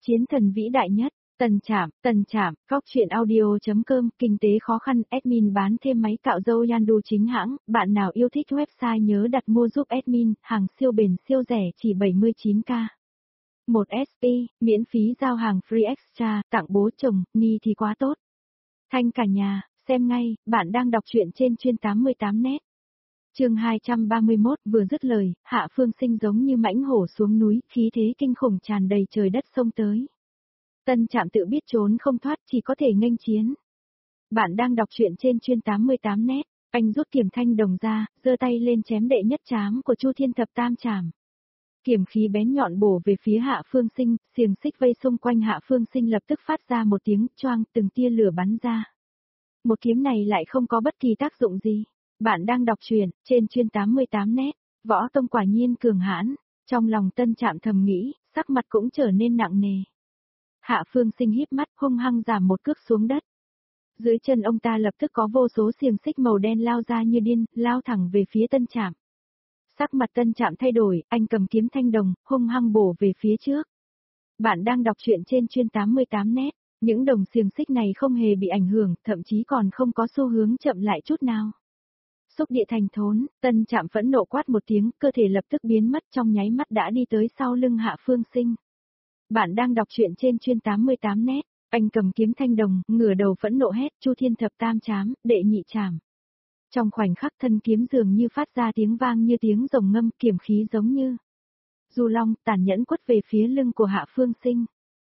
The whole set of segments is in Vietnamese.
Chiến thần vĩ đại nhất, Tần Trạm, Góc truyện audio.com, kinh tế khó khăn, admin bán thêm máy cạo râu Yandu chính hãng, bạn nào yêu thích website nhớ đặt mua giúp admin, hàng siêu bền siêu rẻ chỉ 79k. 1SP, miễn phí giao hàng free extra, tặng bố chồng, ni thì quá tốt. Thanh cả nhà, xem ngay, bạn đang đọc truyện trên chuyên 88net. Chương 231 vừa dứt lời, Hạ Phương Sinh giống như mãnh hổ xuống núi, khí thế kinh khủng tràn đầy trời đất sông tới. Tân Trạm tự biết trốn không thoát, chỉ có thể nghênh chiến. Bạn đang đọc truyện trên chuyên 88net, anh rút kiếm thanh đồng ra, giơ tay lên chém đệ nhất trám của Chu Thiên Thập Tam Trảm. Kiếm khí bén nhọn bổ về phía Hạ Phương Sinh, xiềng xích vây xung quanh Hạ Phương Sinh lập tức phát ra một tiếng choang, từng tia lửa bắn ra. Một kiếm này lại không có bất kỳ tác dụng gì. Bạn đang đọc truyện trên chuyên 88net, Võ Tông quả nhiên cường hãn, trong lòng Tân Trạm thầm nghĩ, sắc mặt cũng trở nên nặng nề. Hạ Phương Sinh híp mắt hung hăng giảm một cước xuống đất. Dưới chân ông ta lập tức có vô số xiềng xích màu đen lao ra như điên, lao thẳng về phía Tân Trạm. Sắc mặt Tân Trạm thay đổi, anh cầm kiếm thanh đồng, hung hăng bổ về phía trước. Bạn đang đọc truyện trên chuyên 88net, những đồng xiềng xích này không hề bị ảnh hưởng, thậm chí còn không có xu hướng chậm lại chút nào. Xúc địa thành thốn, Tân Trạm phẫn nộ quát một tiếng, cơ thể lập tức biến mất trong nháy mắt đã đi tới sau lưng Hạ Phương Sinh. Bạn đang đọc truyện trên chuyên 88net, anh cầm kiếm thanh đồng, ngửa đầu phẫn nộ hét, Chu Thiên Thập Tam Trám, đệ nhị trảm. Trong khoảnh khắc thân kiếm dường như phát ra tiếng vang như tiếng rồng ngâm, kiếm khí giống như du long, tàn nhẫn quất về phía lưng của Hạ Phương Sinh.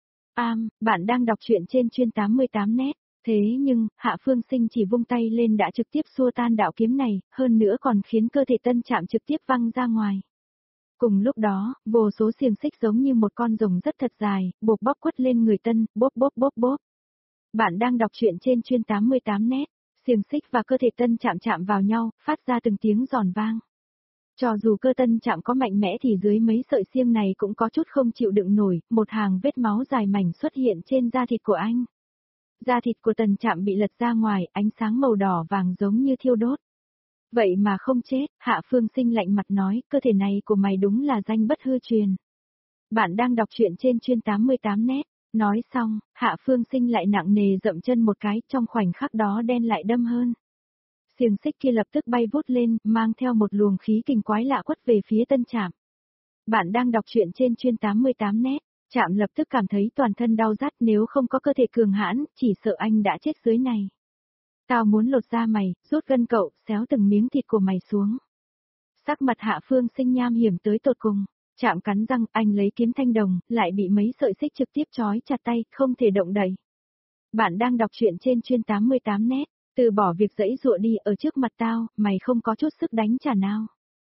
Bạn đang đọc truyện trên chuyên 88net. Thế nhưng, Hạ Phương Sinh chỉ vung tay lên đã trực tiếp xua tan đạo kiếm này, hơn nữa còn khiến cơ thể Tân Trạm trực tiếp văng ra ngoài. Cùng lúc đó, vô số xiềng xích giống như một con rồng rất thật dài, bộp bóp quất lên người Tân, bóp. Bạn đang đọc truyện trên chuyên 88net, xiềng xích và cơ thể Tân Trạm chạm vào nhau, phát ra từng tiếng giòn vang. Cho dù cơ Tân Trạm có mạnh mẽ thì dưới mấy sợi xiềng này cũng có chút không chịu đựng nổi, một hàng vết máu dài mảnh xuất hiện trên da thịt của anh. Da thịt của Tân Trạm bị lật ra ngoài, ánh sáng màu đỏ vàng giống như thiêu đốt. Vậy mà không chết, Hạ Phương Sinh lạnh mặt nói, cơ thể này của mày đúng là danh bất hư truyền. Bạn đang đọc truyện trên chuyên 88net, nói xong, Hạ Phương Sinh lại nặng nề dậm chân một cái, trong khoảnh khắc đó đen lại đâm hơn. Xiềng xích kia lập tức bay vút lên, mang theo một luồng khí kình quái lạ quất về phía Tân Trạm. Bạn đang đọc truyện trên chuyên 88net. Trạm lập tức cảm thấy toàn thân đau rát, nếu không có cơ thể cường hãn, chỉ sợ anh đã chết dưới này. Tao muốn lột da mày, rút gân cậu, xéo từng miếng thịt của mày xuống. Sắc mặt Hạ Phương Sinh nham hiểm tới tột cùng. Trạm cắn răng, anh lấy kiếm thanh đồng, lại bị mấy sợi xích trực tiếp trói chặt tay, không thể động đậy. Bạn đang đọc truyện trên chuyên 88net, từ bỏ việc giãy giụa đi, ở trước mặt tao, mày không có chút sức đánh trả nào.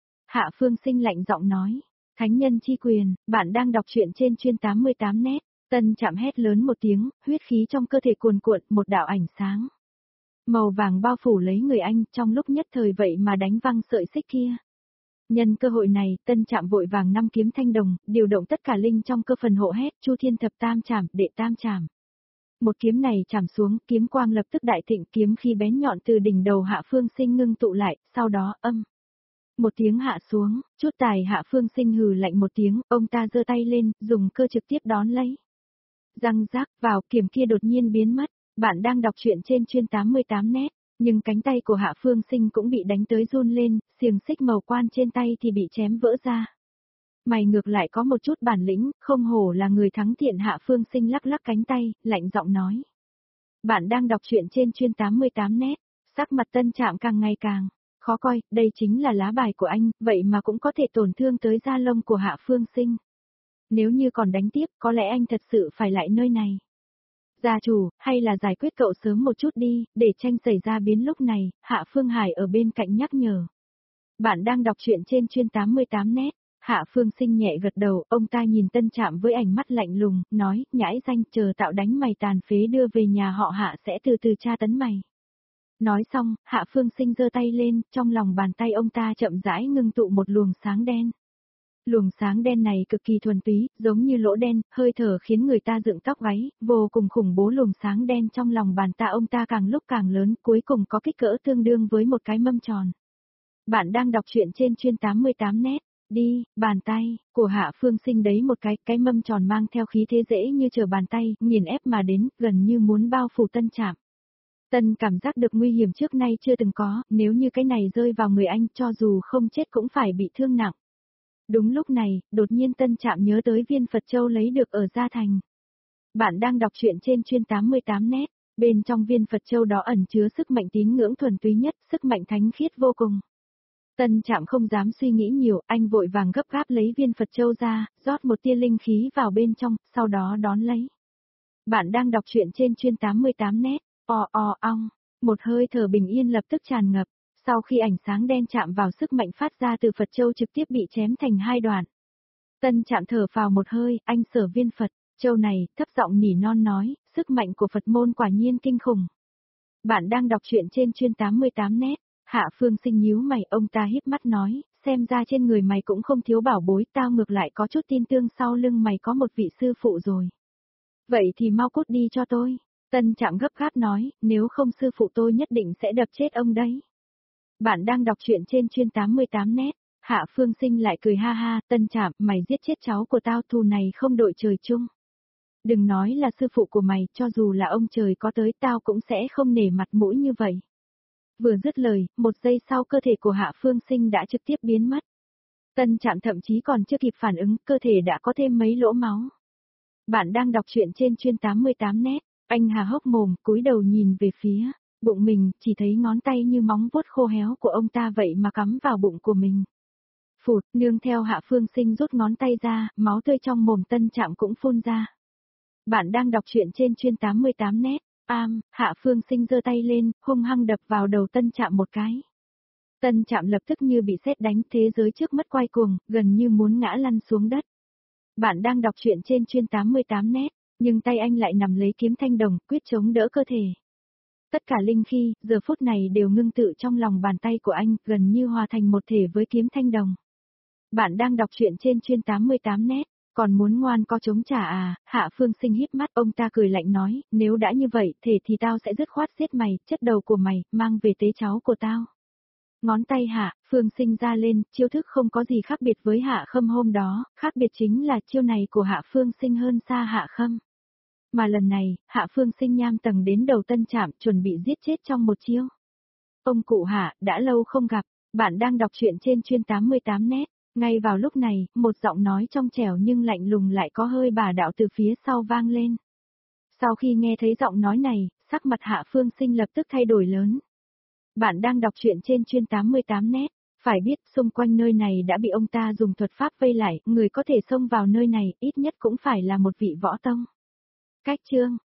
Hạ Phương Sinh lạnh giọng nói. Thánh nhân chi quyền, bạn đang đọc truyện trên chuyên 88net, Tân Trạm hét lớn một tiếng, huyết khí trong cơ thể cuồn cuộn, một đạo ảnh sáng. Màu vàng bao phủ lấy người anh, trong lúc nhất thời vậy mà đánh văng sợi xích kia. Nhân cơ hội này, Tân Trạm vội vàng năm kiếm thanh đồng, điều động tất cả linh trong cơ phần hộ hét, Chu Thiên Thập Tam Trảm, đệ tam trảm. Một kiếm này chạm xuống, kiếm quang lập tức đại thịnh, kiếm khí bén nhọn từ đỉnh đầu Hạ Phương Sinh ngưng tụ lại, sau đó một tiếng hạ xuống, chút tài Hạ Phương Sinh hừ lạnh một tiếng, ông ta giơ tay lên, dùng cơ trực tiếp đón lấy. Răng rác vào, kiếm kia đột nhiên biến mất, bạn đang đọc truyện trên chuyên 88net, nhưng cánh tay của Hạ Phương Sinh cũng bị đánh tới run lên, xiềng xích màu quan trên tay thì bị chém vỡ ra. Mày ngược lại có một chút bản lĩnh, không hổ là người thắng thiện. Hạ Phương Sinh lắc lắc cánh tay, lạnh giọng nói. Bạn đang đọc truyện trên chuyên 88net, sắc mặt Tân Trạm càng ngày càng khó coi, đây chính là lá bài của anh, vậy mà cũng có thể tổn thương tới da lông của Hạ Phương Sinh. Nếu như còn đánh tiếp, có lẽ anh thật sự phải lại nơi này. Gia chủ, hay là giải quyết cậu sớm một chút đi, để tranh xảy ra biến lúc này, Hạ Phương Hải ở bên cạnh nhắc nhở. Bạn đang đọc truyện trên chuyên 88net, Hạ Phương Sinh nhẹ gật đầu, ông ta nhìn Tân Trạm với ánh mắt lạnh lùng, nói, nhãi danh, chờ tạo đánh mày tàn phế đưa về nhà họ Hạ sẽ từ từ tra tấn mày. Nói xong, Hạ Phương Sinh giơ tay lên, trong lòng bàn tay ông ta chậm rãi ngưng tụ một luồng sáng đen. Luồng sáng đen này cực kỳ thuần túy, giống như lỗ đen, hơi thở khiến người ta dựng tóc gáy, vô cùng khủng bố. Luồng sáng đen trong lòng bàn tay ông ta càng lúc càng lớn, cuối cùng có kích cỡ tương đương với một cái mâm tròn. Bạn đang đọc truyện trên chuyên 88net, Đi, bàn tay, của Hạ Phương Sinh đấy một cái mâm tròn mang theo khí thế dễ như trở bàn tay, nghiền ép mà đến, gần như muốn bao phủ Tân Trạm. Tân cảm giác được nguy hiểm trước nay chưa từng có, nếu như cái này rơi vào người anh cho dù không chết cũng phải bị thương nặng. Đúng lúc này, đột nhiên Tân Trạm nhớ tới viên Phật Châu lấy được ở Gia Thành. Bạn đang đọc truyện trên chuyên 88 net, bên trong viên Phật Châu đó ẩn chứa sức mạnh tín ngưỡng thuần túy nhất, sức mạnh thánh khiết vô cùng. Tân Trạm không dám suy nghĩ nhiều, anh vội vàng gấp gáp lấy viên Phật Châu ra, rót một tia linh khí vào bên trong, sau đó đón lấy. Bạn đang đọc truyện trên chuyên 88 net, ong, một hơi thở bình yên lập tức tràn ngập, sau khi ánh sáng đen chạm vào sức mạnh phát ra từ Phật Châu trực tiếp bị chém thành hai đoạn. Tân Trạm thở phào một hơi, anh sở viên Phật Châu này, thấp giọng nỉ non nói, sức mạnh của Phật môn quả nhiên kinh khủng. Bạn đang đọc truyện trên chuyên 88 net. Hạ Phương Sinh nhíu mày, ông ta híp mắt nói, xem ra trên người mày cũng không thiếu bảo bối, tao ngược lại có chút tin tưởng sau lưng mày có một vị sư phụ rồi. Vậy thì mau cút đi cho tôi. Tân Trạm gấp gáp nói, nếu không sư phụ tôi nhất định sẽ đập chết ông đấy. Bạn đang đọc truyện trên chuyên 88 net. Hạ Phương Sinh lại cười ha ha, Tân Trạm, mày giết chết cháu của tao, thù này không đội trời chung. Đừng nói là sư phụ của mày, cho dù là ông trời có tới tao cũng sẽ không nể mặt mũi như vậy. Vừa dứt lời, một giây sau cơ thể của Hạ Phương Sinh đã trực tiếp biến mất. Tân Trạm thậm chí còn chưa kịp phản ứng, cơ thể đã có thêm mấy lỗ máu. Bạn đang đọc truyện trên chuyên 88 net, anh hà hốc mồm, cúi đầu nhìn về phía bụng mình, chỉ thấy ngón tay như móng vuốt khô héo của ông ta vậy mà cắm vào bụng của mình. Phụt, nương theo Hạ Phương Sinh rút ngón tay ra, máu tươi trong mồm Tân Trạm cũng phun ra. Bạn đang đọc truyện trên chuyên 88 net. Hạ Phương Sinh giơ tay lên, hung hăng đập vào đầu Tân Trạm một cái. Tân Trạm lập tức như bị sét đánh, thế giới trước mắt quay cuồng, gần như muốn ngã lăn xuống đất. Bạn đang đọc truyện trên chuyên 88 net, nhưng tay anh lại nằm lấy kiếm thanh đồng, quyết chống đỡ cơ thể. Tất cả linh khí, giờ phút này đều ngưng tụ trong lòng bàn tay của anh, gần như hòa thành một thể với kiếm thanh đồng. Bạn đang đọc truyện trên chuyên 88 net. Còn muốn ngoan co chống trả à? Hạ Phương Sinh híp mắt, ông ta cười lạnh nói, nếu đã như vậy, thể thì tao sẽ dứt khoát giết mày, chất đầu của mày, mang về tế cháu của tao. Ngón tay Hạ Phương Sinh ra lên, chiêu thức không có gì khác biệt với Hạ Khâm hôm đó, khác biệt chính là chiêu này của Hạ Phương Sinh hơn xa Hạ Khâm. Mà lần này, Hạ Phương Sinh nham tầng đến đầu Tân Trạm, chuẩn bị giết chết trong một chiêu. Ông cụ Hạ, đã lâu không gặp, bạn đang đọc truyện trên chuyên 88 net. Ngay vào lúc này, một giọng nói trong trẻo nhưng lạnh lùng lại có hơi bá đạo từ phía sau vang lên. Sau khi nghe thấy giọng nói này, sắc mặt Hạ Phương Sinh lập tức thay đổi lớn. Bạn đang đọc truyện trên chuyên 88 net, phải biết xung quanh nơi này đã bị ông ta dùng thuật pháp vây lại, người có thể xông vào nơi này ít nhất cũng phải là một vị võ tông. Cách chương